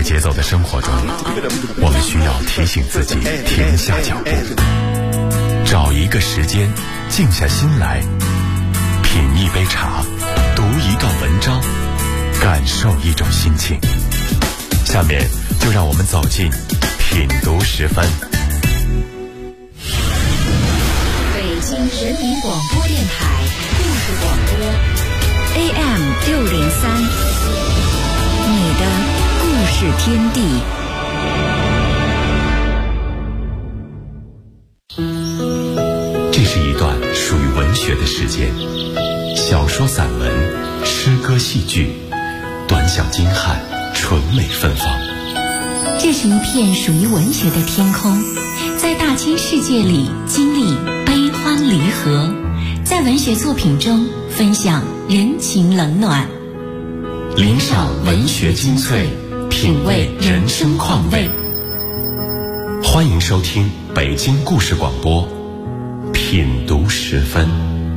节奏的生活中，我们需要提醒自己停下脚步，找一个时间静下心来，品一杯茶，读一段文章，感受一种心情。下面就让我们走进品读10分。 北京人民广播电台故事广播 AM603，你的故事天地。 这是一段属于文学的时间，小说、散文、诗歌、戏剧，短小精悍，纯美芬芳。 这是一片属于文学的天空，在大千世界里经历悲欢离合，在文学作品中分享人情冷暖， 领赏文学精粹，品味人生况味。欢迎收听北京故事广播品读10分。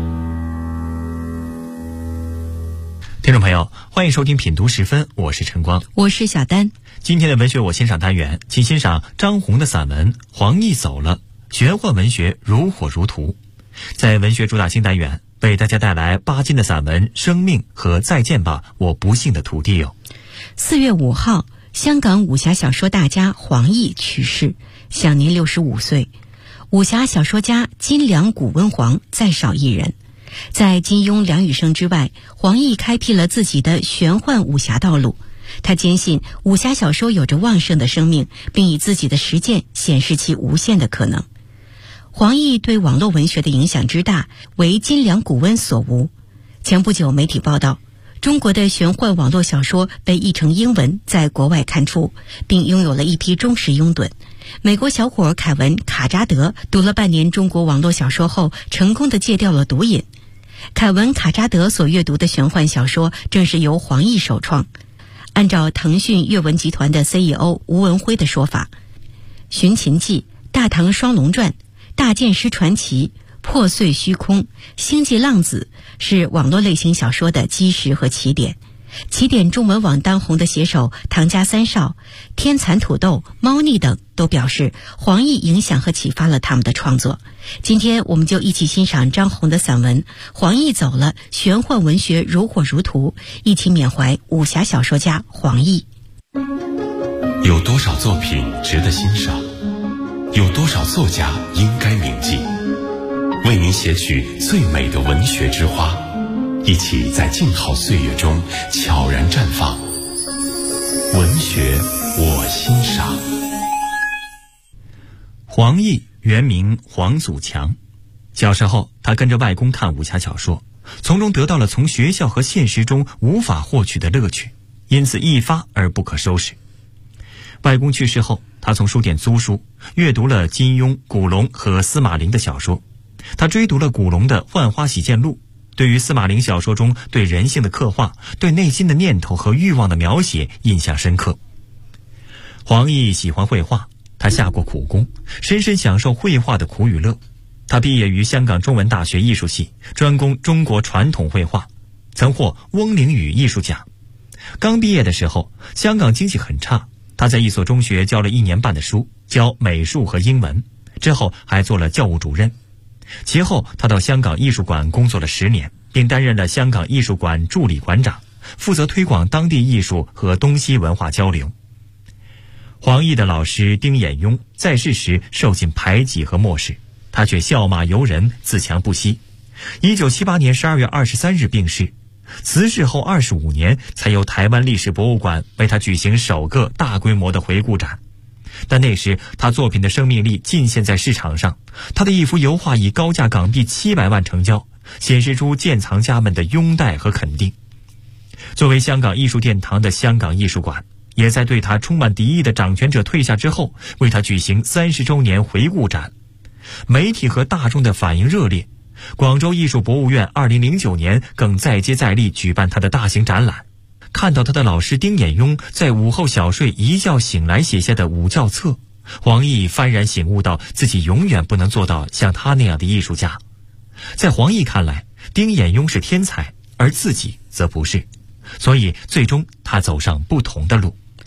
听众朋友，欢迎收听品读10分，我是陈光， 我是小丹。 今天的文学我欣赏单元，请欣赏张宏的散文《黄奕走了》，玄幻文学如火如荼。在文学主打星单元，为大家带来巴金的散文《生命》和《再见吧，我不幸的土地友》。 4月5号，香港武侠小说大家黄奕去世，享年65岁。武侠小说家金良古温黄再少一人。在金庸、梁羽生之外，黄奕开辟了自己的玄幻武侠道路。他坚信武侠小说有着旺盛的生命，并以自己的实践显示其无限的可能。黄奕对网络文学的影响之大，为金良古温所无。前不久媒体报道，中国的玄幻网络小说被译成英文在国外刊出，并拥有了一批忠实拥趸。美国小伙凯文·卡扎德读了半年中国网络小说后，成功地戒掉了毒瘾。凯文·卡扎德所阅读的玄幻小说正是由黄奕首创。按照腾讯阅文集团的 CEO 吴文辉的说法，《寻秦记》、《大唐双龙传》、《大剑师传奇》、《破碎虚空》、《星际浪子》是网络类型小说的基石和起点。起点中文网当红的写手唐家三少、天蚕土豆、猫腻等都表示，黄奕影响和启发了他们的创作。今天我们就一起欣赏张宏的散文《黄奕走了》，玄幻文学如火如荼，一起缅怀武侠小说家黄奕。 有多少作品值得欣赏？有多少作家应该铭记？为您写取最美的文学之花，一起在静好岁月中悄然绽放。文学我欣赏。 黄奕原名黄祖强，小时候他跟着外公看武侠小说，从中得到了从学校和现实中无法获取的乐趣，因此一发而不可收拾。外公去世后，他从书店租书，阅读了金庸、古龙和司马林的小说。他追读了古龙的《浣花洗剑录》，对于司马林小说中对人性的刻画、对内心的念头和欲望的描写印象深刻。黄奕喜欢绘画，他下过苦功，深深享受绘画的苦与乐。他毕业于香港中文大学艺术系，专攻中国传统绘画，曾获翁凌雨艺术奖。刚毕业的时候，香港经济很差，他在一所中学教了1年半的书，教美术和英文，之后还做了教务主任。其后他到香港艺术馆工作了10年，并担任了香港艺术馆助理馆长，负责推广当地艺术和东西文化交流。黄奕的老师丁衍庸在世时受尽排挤和漠视，他却笑骂由人，自强不息。1978年12月23日病逝，辞世后25年才由台湾历史博物馆为他举行首个大规模的回顾展。但那时他作品的生命力尽现在市场上，他的一幅油画以高价港币700万成交，显示出鉴藏家们的拥戴和肯定。作为香港艺术殿堂的香港艺术馆，也在对他充满敌意的掌权者退下之后，为他举行30周年回顾展。媒体和大众的反应热烈，广州艺术博物院2009年更再接再厉举办他的大型展览。看到他的老师丁衍庸在午后小睡一觉醒来写下的武教册，黄奕幡然醒悟到自己永远不能做到像他那样的艺术家。在黄奕看来，丁衍庸是天才，而自己则不是，所以最终他走上不同的路。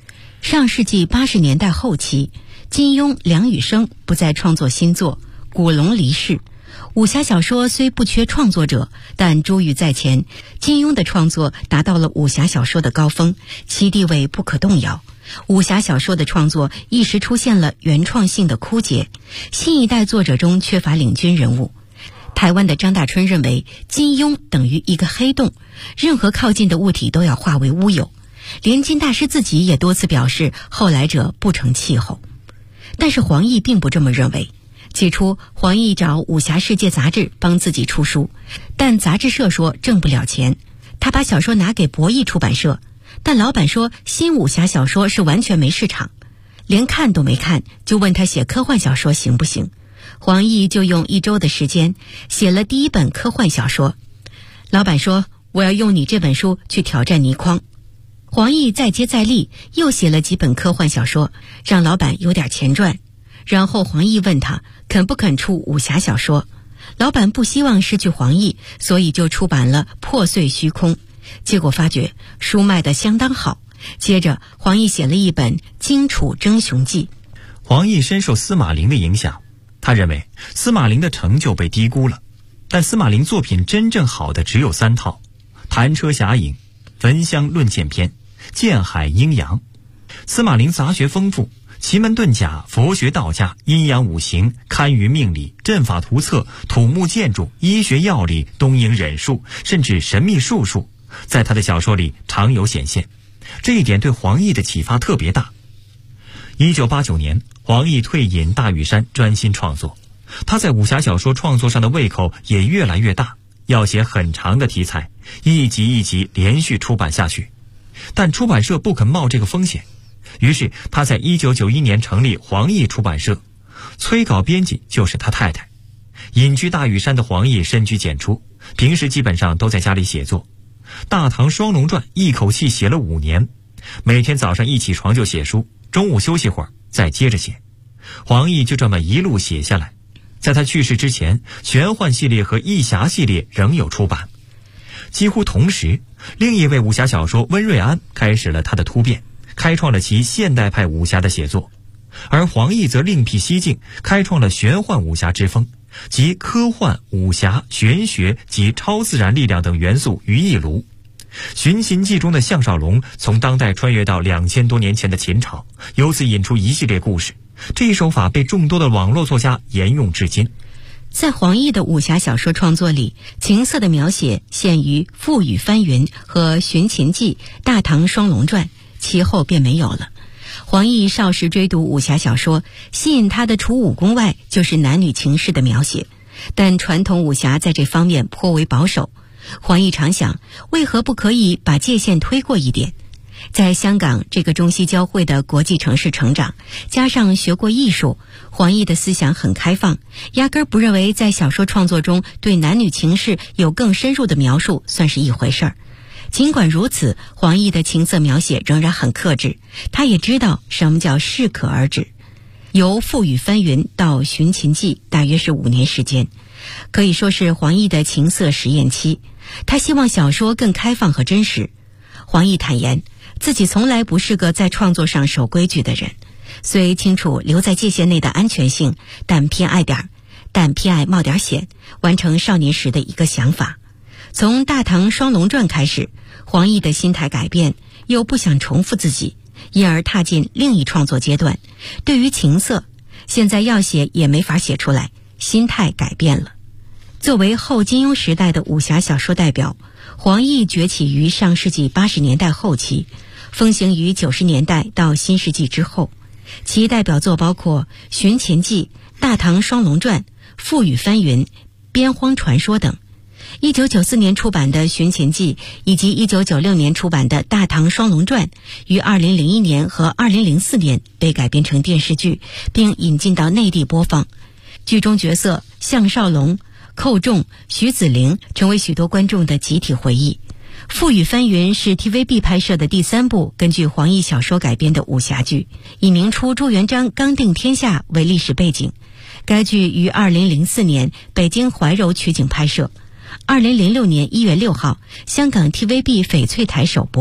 上世纪80年代后期，金庸、梁羽生不再创作新作，古龙离世。武侠小说虽不缺创作者，但珠玉在前，金庸的创作达到了武侠小说的高峰，其地位不可动摇。武侠小说的创作一时出现了原创性的枯竭，新一代作者中缺乏领军人物。台湾的张大春认为，金庸等于一个黑洞，任何靠近的物体都要化为乌有。连金大师自己也多次表示，后来者不成气候。但是黄易并不这么认为。起初，黄易找武侠世界杂志帮自己出书，但杂志社说挣不了钱。他把小说拿给博弈出版社，但老板说新武侠小说是完全没市场，连看都没看，就问他写科幻小说行不行。黄易就用1周的时间写了第一本科幻小说。老板说，我要用你这本书去挑战倪匡。黄易再接再厉，又写了几本科幻小说，让老板有点钱赚。然后黄易问他肯不肯出武侠小说，老板不希望失去黄易，所以就出版了《破碎虚空》。结果发觉书卖得相当好，接着黄易写了一本《荆楚争雄记》。 黄易深受司马陵的影响，他认为司马陵的成就被低估了，但司马陵作品真正好的只有3套：弹车侠影、焚香论剑篇、剑海阴阳。司马陵杂学丰富，奇门遁甲、佛学道家、阴阳五行、堪舆命理、阵法图册、土木建筑、医学药理、东瀛忍术，甚至神秘术数，在他的小说里常有显现。这一点对黄易的启发特别大。1989年，黄易退隐大屿山，专心创作。他在武侠小说创作上的胃口也越来越大，要写很长的题材，一集一集连续出版下去。但出版社不肯冒这个风险，于是他在1991年成立黄易出版社，催稿编辑就是他太太。隐居大屿山的黄易深居简出，平时基本上都在家里写作。《大唐双龙传》一口气写了5年，每天早上一起床就写书，中午休息会儿再接着写。黄易就这么一路写下来。在他去世之前，玄幻系列和义侠系列仍有出版。几乎同时，另一位武侠小说温瑞安开始了他的突变，开创了其现代派武侠的写作。而黄易则另辟蹊径，开创了玄幻武侠之风，集科幻、武侠、玄学及超自然力量等元素于一炉。《寻秦记》中的项少龙从当代穿越到2000多年前的秦朝，由此引出一系列故事。这一手法被众多的网络作家沿用至今。 在黄易的武侠小说创作里，情色的描写限于《富雨翻云》和《寻秦记》《大唐双龙传》，其后便没有了。黄易少时追读武侠小说，吸引他的除武功外就是男女情事的描写，但传统武侠在这方面颇为保守。黄易常想，为何不可以把界限推过一点？在香港这个中西交汇的国际城市成长，加上学过艺术，黄易的思想很开放，压根儿不认为在小说创作中对男女情事有更深入的描述算是一回事儿。尽管如此，黄易的情色描写仍然很克制，他也知道什么叫适可而止。由《富雨翻云》到《寻秦记》大约是5年时间，可以说是黄易的情色实验期。他希望小说更开放和真实。黄易坦言，自己从来不是个在创作上守规矩的人，虽清楚留在界限内的安全性，但偏爱冒点险，完成少年时的一个想法。从《大唐双龙传》开始，黄易的心态改变，又不想重复自己，因而踏进另一创作阶段。对于情色，现在要写也没法写出来，心态改变了。作为后金庸时代的武侠小说代表，黄易崛起于上世纪80年代后期，风行于90年代到新世纪之后。其代表作包括《寻秦记》《大唐双龙传》《富雨翻云》《边荒传说》等。1994年出版的《寻秦记》以及1996年出版的《大唐双龙传》于2001年和2004年被改编成电视剧，并引进到内地播放。剧中角色项少龙、寇仲、徐子陵成为许多观众的集体回忆。《富雨翻云》是 TVB 拍摄的第3部根据黄易小说改编的武侠剧，以明初朱元璋刚定天下为历史背景。该剧于2004年北京怀柔取景拍摄，2006年1月6号香港 TVB 翡翠台首播。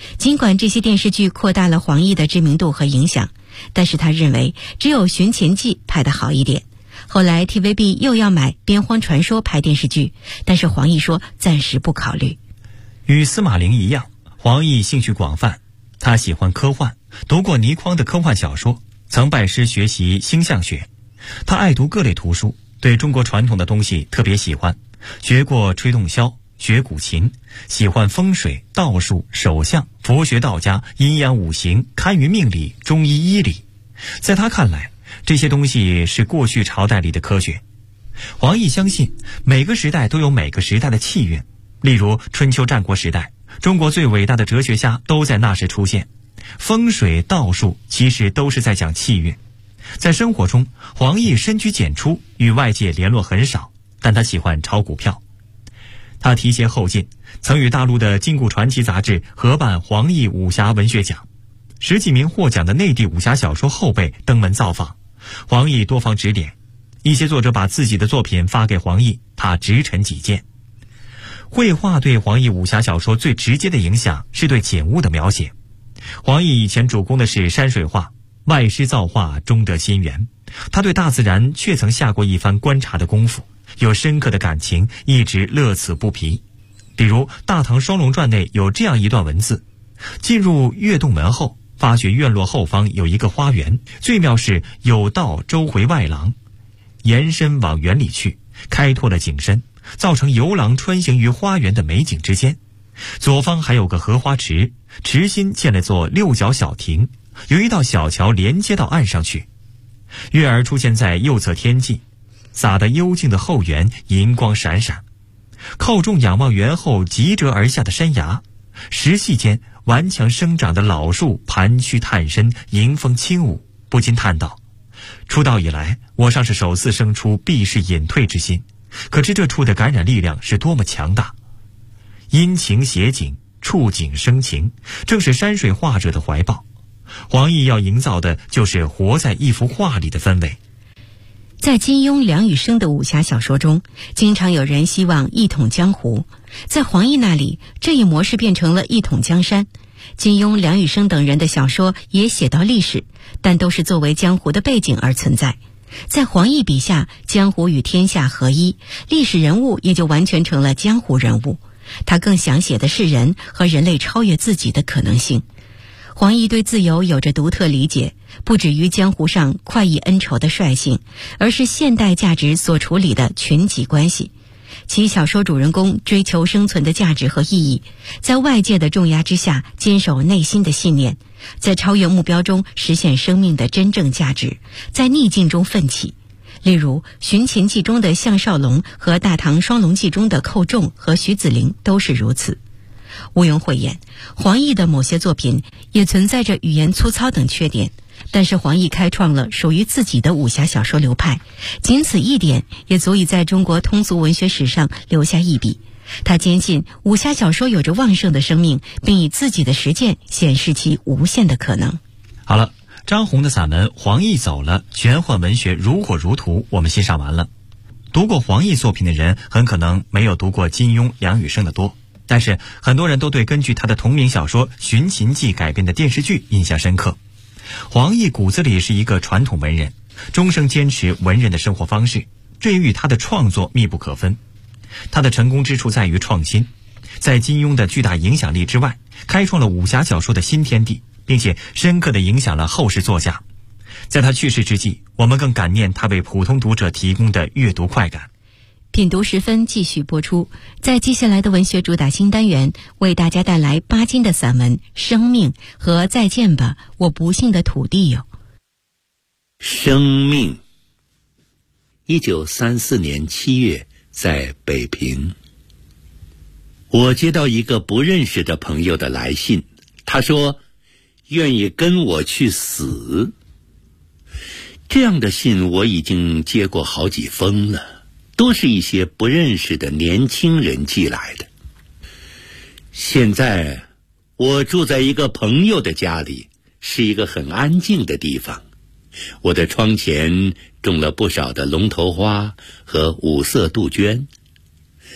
尽管这些电视剧扩大了黄奕的知名度和影响，但是他认为只有《寻秦记》拍得好一点。后来 TVB 又要买《边荒传说》拍电视剧，但是黄奕说暂时不考虑。 与司马陵一样，黄奕兴趣广泛，他喜欢科幻，读过倪匡的科幻小说，曾拜师学习星象学。他爱读各类图书，对中国传统的东西特别喜欢，学过吹洞箫，学古琴，喜欢风水、道术、手相、佛学、道家、阴阳五行、堪舆命理、中医医理。在他看来，这些东西是过去朝代里的科学。黄奕相信每个时代都有每个时代的气运，例如春秋战国时代，中国最伟大的哲学家都在那时出现。风水道术其实都是在讲气运。在生活中，黄奕深居简出，与外界联络很少，但他喜欢炒股票。他提携后进，曾与大陆的《金谷传奇》杂志合办黄奕武侠文学奖，10几名获奖的内地武侠小说后辈登门造访，黄奕多方指点。一些作者把自己的作品发给黄奕，他直陈己见。绘画对黄奕武侠小说最直接的影响是对景物的描写。黄奕以前主攻的是山水画，外师造化，终得心源。他对大自然确曾下过一番观察的功夫，有深刻的感情，一直乐此不疲。比如《大唐双龙传》内有这样一段文字：进入月洞门后，发觉院落后方有一个花园，最妙是有道周回外廊，延伸往园里去，开拓了景深，造成游廊穿行于花园的美景之间。左方还有个荷花池，池心建了座6角小亭，有一道小桥连接到岸上去。月儿出现在右侧天际，洒得幽静的后园银光闪闪。靠众仰望园后急折而下的山崖，石隙间顽强生长的老树盘曲探身，迎风轻舞，不禁叹道：出道以来，我尚是首次生出避世隐退之心，可知这处的感染力量是多么强大。因情写景，触景生情，正是山水画者的怀抱。黄奕要营造的就是活在一幅画里的氛围。 在金庸、梁羽生的武侠小说中，经常有人希望一统江湖，在黄奕那里，这一模式变成了一统江山。金庸、梁羽生等人的小说也写到历史，但都是作为江湖的背景而存在。在黄奕笔下，江湖与天下合一，历史人物也就完全成了江湖人物。他更想写的是人和人类超越自己的可能性。黄奕对自由有着独特理解，不止于江湖上快意恩仇的率性，而是现代价值所处理的群集关系。其小说主人公追求生存的价值和意义，在外界的重压之下坚守内心的信念，在超越目标中实现生命的真正价值，在逆境中奋起。例如《寻秦记》中的项少龙和《大唐双龙记》中的寇仲和徐子陵都是如此。毋庸讳言，黄奕的某些作品也存在着语言粗糙等缺点，但是黄奕开创了属于自己的武侠小说流派，仅此一点也足以在中国通俗文学史上留下一笔。他坚信武侠小说有着旺盛的生命，并以自己的实践显示其无限的可能。 好了，张宏的散文《黄奕走了》，玄幻文学如火如荼，我们欣赏完了。读过黄奕作品的人很可能没有读过金庸、梁羽生的多，但是很多人都对根据他的同名小说《寻秦记》改编的电视剧印象深刻。黄奕骨子里是一个传统文人，终生坚持文人的生活方式，这也与他的创作密不可分。他的成功之处在于创新，在金庸的巨大影响力之外，开创了武侠小说的新天地，并且深刻地影响了后世作家。在他去世之际，我们更感念他为普通读者提供的阅读快感。 品读时分继续播出，在接下来的文学主打新单元，为大家带来巴金的散文《生命》和《再见吧，我不幸的土地友》。 生命。1934年7月，在北平，我接到一个不认识的朋友的来信，他说愿意跟我去死。这样的信我已经接过好几封了，都是一些不认识的年轻人寄来的。现在我住在一个朋友的家里，是一个很安静的地方。我的窗前种了不少的龙头花和五色杜鹃。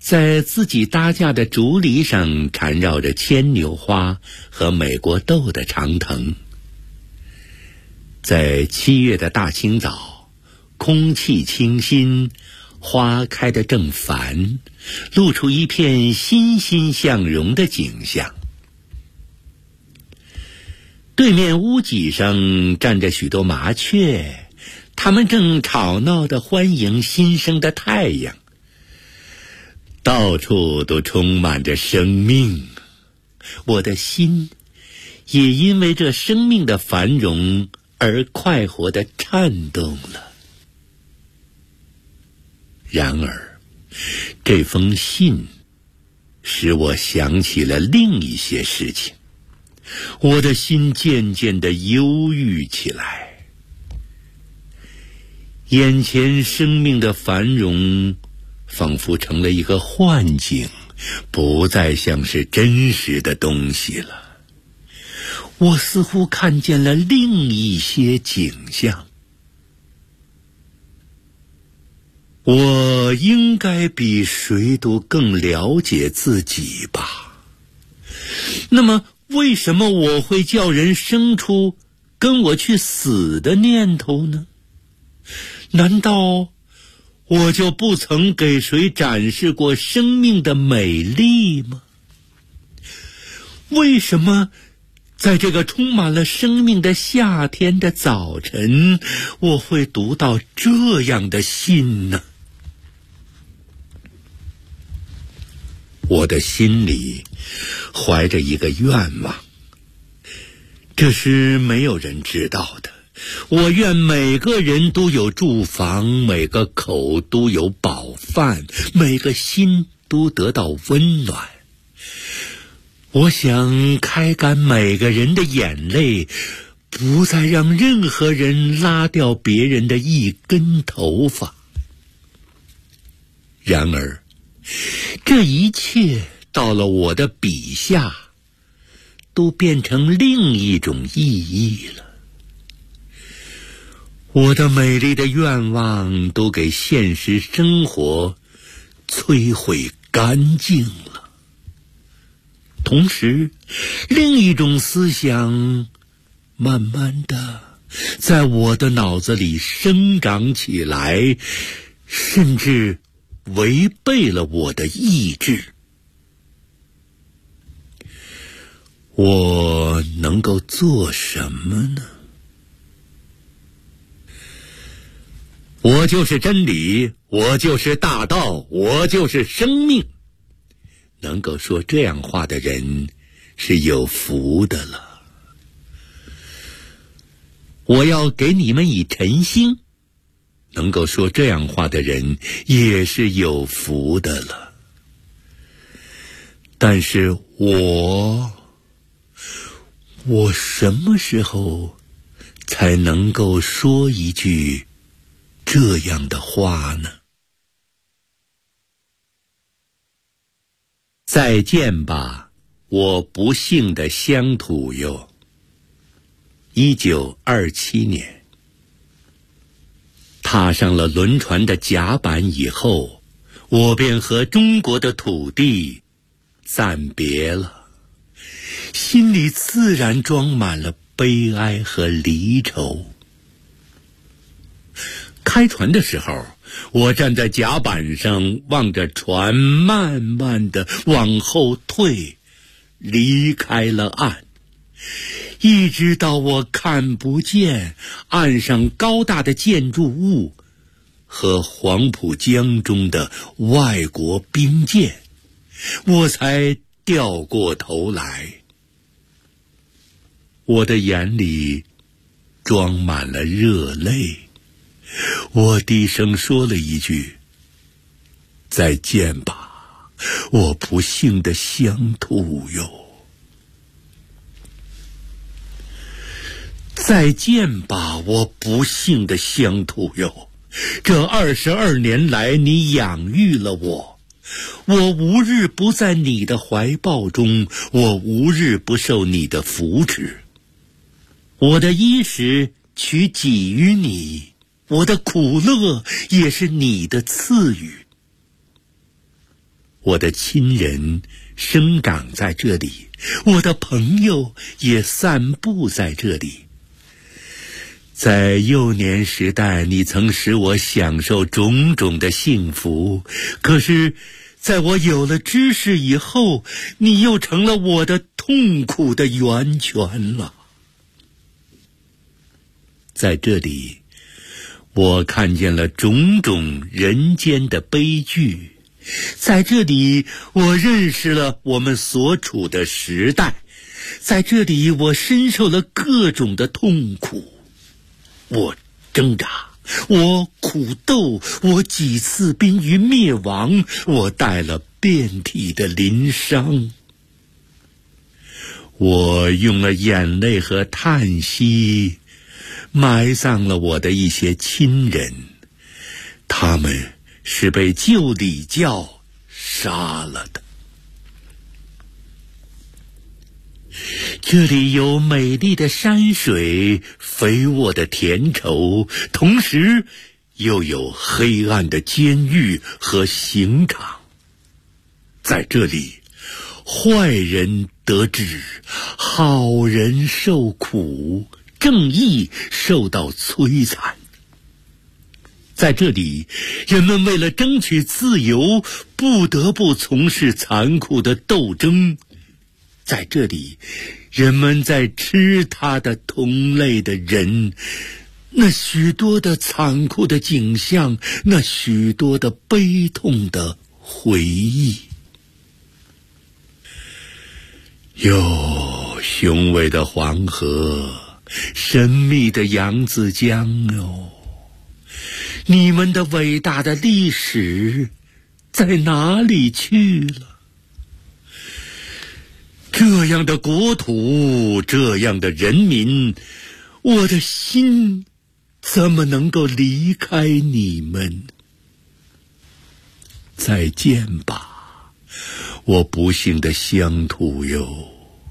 在自己搭架的竹篱上缠绕着牵牛花和美国豆的长藤。在7月的大清早，空气清新，花开得正繁，露出一片欣欣向荣的景象。对面屋脊上站着许多麻雀，它们正吵闹地欢迎新生的太阳。到处都充满着生命，我的心也因为这生命的繁荣而快活地颤动了。然而，这封信使我想起了另一些事情，我的心渐渐地忧郁起来。眼前生命的繁荣仿佛成了一个幻境，不再像是真实的东西了。我似乎看见了另一些景象。我应该比谁都更了解自己吧。那么，为什么我会叫人生出跟我去死的念头呢？难道我就不曾给谁展示过生命的美丽吗？为什么在这个充满了生命的夏天的早晨，我会读到这样的信呢？我的心里怀着一个愿望，这是没有人知道的。我愿每个人都有住房，每个口都有饱饭，每个心都得到温暖。我想开干每个人的眼泪，不再让任何人拉掉别人的一根头发。然而，这一切到了我的笔下，都变成另一种意义了。我的美丽的愿望都给现实生活摧毁干净了。同时，另一种思想慢慢的在我的脑子里生长起来，甚至违背了我的意志。我能够做什么呢？我就是真理，我就是大道，我就是生命。能够说这样话的人是有福的了。我要给你们以晨星，能够说这样话的人也是有福的了。但是我什么时候才能够说一句这样的话呢？再见吧，我不幸的乡土哟。1927年，踏上了轮船的甲板以后，我便和中国的土地暂别了，心里自然装满了悲哀和离愁。开船的时候，我站在甲板上，望着船慢慢地往后退，离开了岸，一直到我看不见岸上高大的建筑物和黄浦江中的外国兵舰，我才掉过头来。我的眼里装满了热泪，我低声说了一句：再见吧，我不幸的乡土哟。再见吧，我不幸的乡土哟。这22年来，你养育了我，我无日不在你的怀抱中，我无日不受你的扶持。我的衣食取给予你，我的苦乐也是你的赐予。 我的亲人生长在这里，我的朋友也散布在这里。在幼年时代，你曾使我享受种种的幸福，可是在我有了知识以后，你又成了我的痛苦的源泉了。在这里，我看见了种种人间的悲剧，在这里我认识了我们所处的时代，在这里我深受了各种的痛苦。我挣扎，我苦斗，我几次濒于灭亡，我带了遍体的鳞伤。我用了眼泪和叹息埋葬了我的一些亲人，他们是被旧礼教杀了的。这里有美丽的山水，肥沃的田畴，同时又有黑暗的监狱和刑场。在这里，坏人得志，好人受苦，正义受到摧残。在这里，人们为了争取自由，不得不从事残酷的斗争。在这里，人们在吃他的同类的人，那许多的残酷的景象，那许多的悲痛的回忆。有雄伟的黄河，神秘的扬子江哦，你们的伟大的历史在哪里去了？这样的国土，这样的人民，我的心怎么能够离开你们？再见吧，我不幸的乡土哟！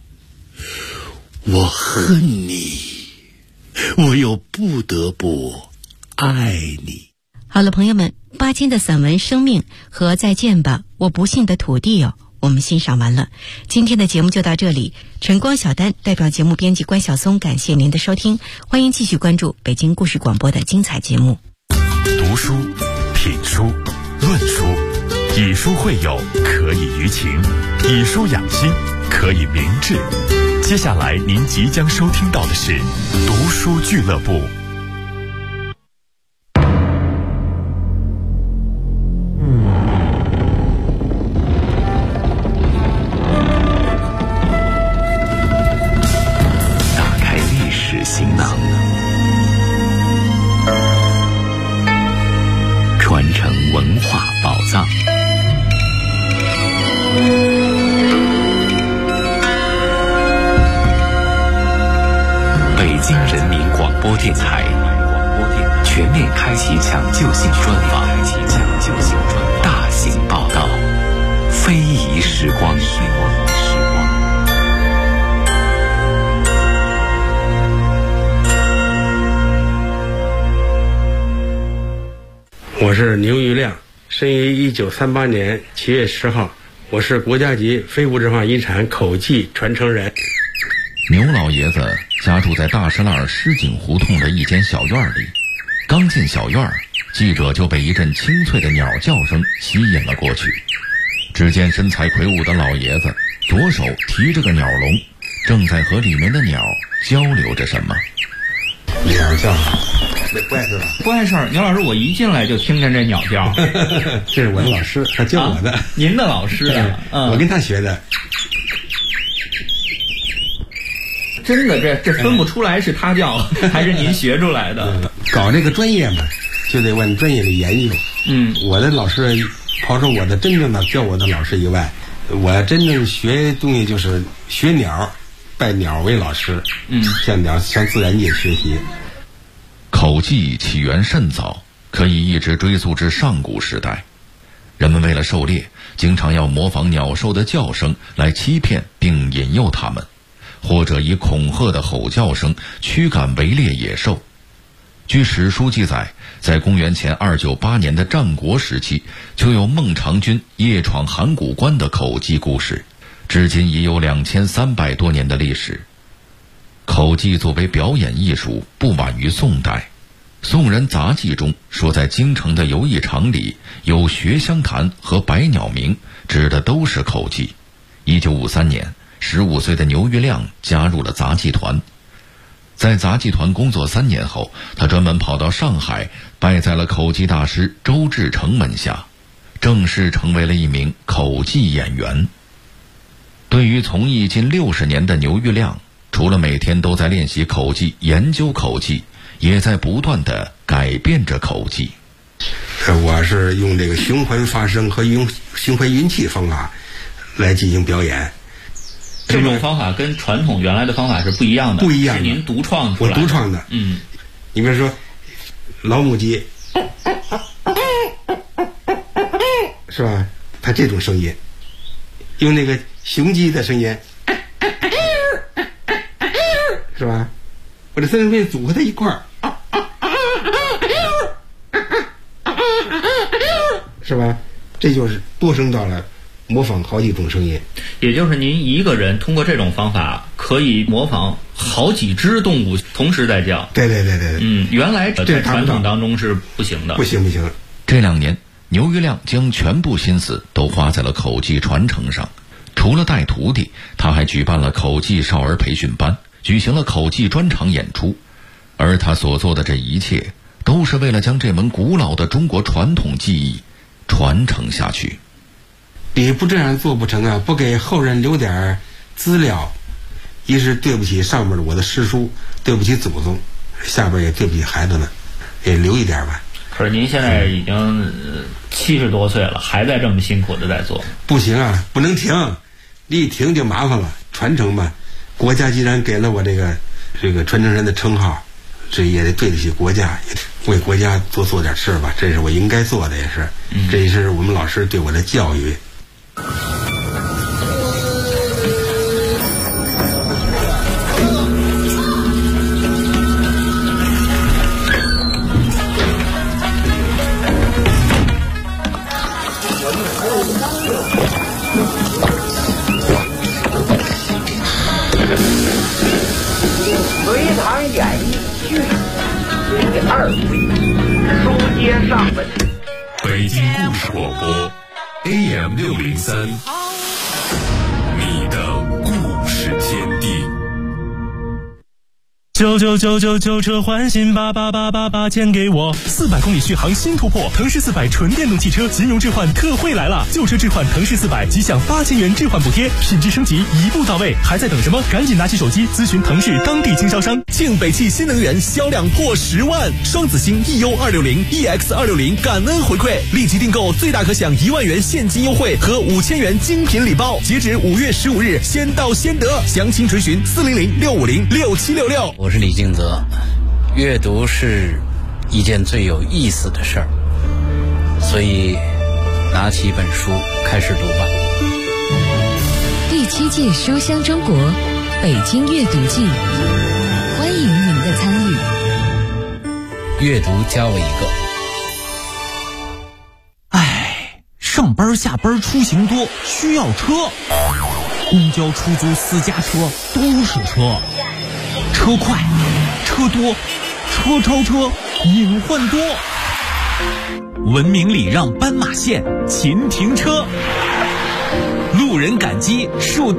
我恨你，我又不得不爱你。 好了，朋友们，巴金的散文《生命》和《再见吧，我不幸的土地》我们欣赏完了。今天的节目就到这里，晨光小丹代表节目编辑关晓松，感谢您的收听，欢迎继续关注北京故事广播的精彩节目。 读书、品书、论书，以书会友，可以娱情；以书养心，可以明志。接下来您即将收听到的是读书俱乐部。行囊，传承文化宝藏。北京人民广播电台全面开启抢救性专访，大型报道，非遗时光。 我是牛玉亮，生于1938年7月10号，我是国家级非物质文化遗产口技传承人。 牛老爷子家住在大石栏石井胡同的一间小院里，刚进小院，记者就被一阵清脆的鸟叫声吸引了过去。只见身材魁梧的老爷子左手提着个鸟笼，正在和里面的鸟交流着什么。 鸟叫不碍事吧？不碍事儿。牛老师，我一进来就听见这鸟叫。 这是我的老师，他教我的。 您的老师啊？ 我跟他学的。 真的，这分不出来是他教还是您学出来的。 搞这个专业嘛，就得往专业里研究。我的老师，刨出我的真正的教我的老师以外，我真正学东西就是学鸟，拜鸟为老师。向鸟向自然界学习。 口技起源甚早，可以一直追溯至上古时代。人们为了狩猎，经常要模仿鸟兽的叫声来欺骗并引诱它们，或者以恐吓的吼叫声驱赶围猎野兽。 据史书记载，在公元前298年的战国时期，就有孟尝君夜闯函谷关的口技故事，至今已有2300多年的历史。口技作为表演艺术，不晚于宋代。宋人杂记中说，在京城的游艺场里有学香坛和百鸟鸣，指的都是口技。1953年，15岁的牛玉亮加入了杂技团。在杂技团工作3年后，他专门跑到上海，拜在了口技大师周志成门下，正式成为了一名口技演员。对于从艺近60年的牛玉亮，除了每天都在练习口技、研究口技，也在不断地改变着口技。 我是用这个循环发声和用循环运气方法来进行表演。 这种方法跟传统原来的方法是不一样的， 不一样的， 是您独创出来的。 我独创的。你比如说老母鸡，是吧？它这种声音，用那个雄鸡的声音，是吧？我这3种声音组合在一块儿，是吧？这就是多声道了，模仿好几种声音。 也就是您一个人通过这种方法可以模仿好几只动物同时在叫。 对。 原来在传统当中是不行的。 不行。 这2年，牛玉亮将全部心思都花在了口技传承上。除了带徒弟，他还举办了口技少儿培训班，举行了口技专场演出。而他所做的这一切，都是为了将这门古老的中国传统技艺传承下去。 你不这样做不成啊！不给后人留点资料，一是对不起上面的我的师叔，对不起祖宗，下边也对不起孩子们，也留一点吧。 可是您现在已经70多岁了，还在这么辛苦的在做。 不行啊，不能停，你一停就麻烦了。传承嘛，国家既然给了我这个传承人的称号，这也得对得起国家，为国家多做点事吧，这是我应该做的，也是，这也是我们老师对我的教育。 隋唐演义续第2回，书接上文。 北京故事广播 AM603，你的故事天地。 99999车换新88888钱给我，400公里续航新突破，腾势400纯电动汽车金融置换特惠来了，旧车置换腾势400即享8000元置换补贴，品质升级一步到位，还在等什么？赶紧拿起手机咨询腾势当地经销商。 庆北汽新能源销量破10万，双子星 EU260、EX260 感恩回馈，立即订购最大可享1万元现金优惠和5000元精品礼包，截止5月15日，先到先得，详情垂询400-650-6766。 我是李敬泽，阅读是一件最有意思的事儿，所以拿起一本书开始读吧。 第7届书香中国北京阅读季，欢迎您的参与。 阅读加我一个。 上班下班出行多，需要车，公交、出租、私家车都是车。车快，车多，车超车，隐患多。文明礼让斑马线，勤停车。路人感激树